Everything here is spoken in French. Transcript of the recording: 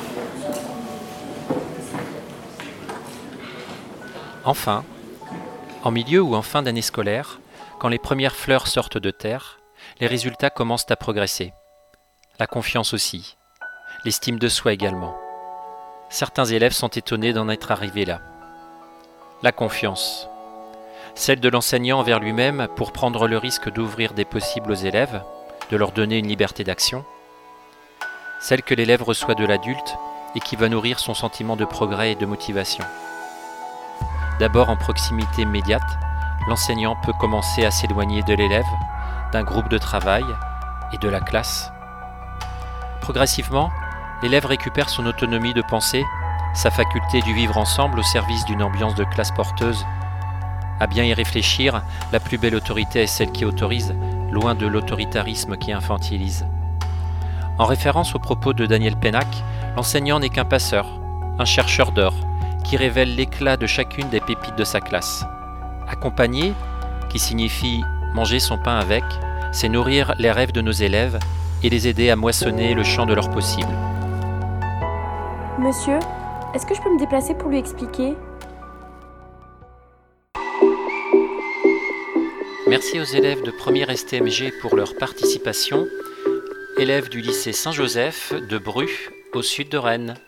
Enfin, en milieu ou en fin d'année scolaire, quand les premières fleurs sortent de terre, les résultats commencent à progresser. La confiance aussi, l'estime de soi également. Certains élèves sont étonnés d'en être arrivés là. La confiance, celle de l'enseignant envers lui-même pour prendre le risque d'ouvrir des possibles aux élèves, de leur donner une liberté d'action. Celle que l'élève reçoit de l'adulte et qui va nourrir son sentiment de progrès et de motivation. D'abord en proximité immédiate, l'enseignant peut commencer à s'éloigner de l'élève, d'un groupe de travail et de la classe. Progressivement, l'élève récupère son autonomie de pensée, sa faculté du vivre ensemble au service d'une ambiance de classe porteuse. À bien y réfléchir, la plus belle autorité est celle qui autorise, loin de l'autoritarisme qui infantilise. En référence aux propos de Daniel Pennac, l'enseignant n'est qu'un passeur, un chercheur d'or, qui révèle l'éclat de chacune des pépites de sa classe. Accompagner, qui signifie manger son pain avec, c'est nourrir les rêves de nos élèves et les aider à moissonner le champ de leurs possibles. Monsieur, est-ce que je peux me déplacer pour lui expliquer ? Merci aux élèves de première STMG pour leur participation, élèves du lycée Saint-Joseph de Bru, au sud de Rennes.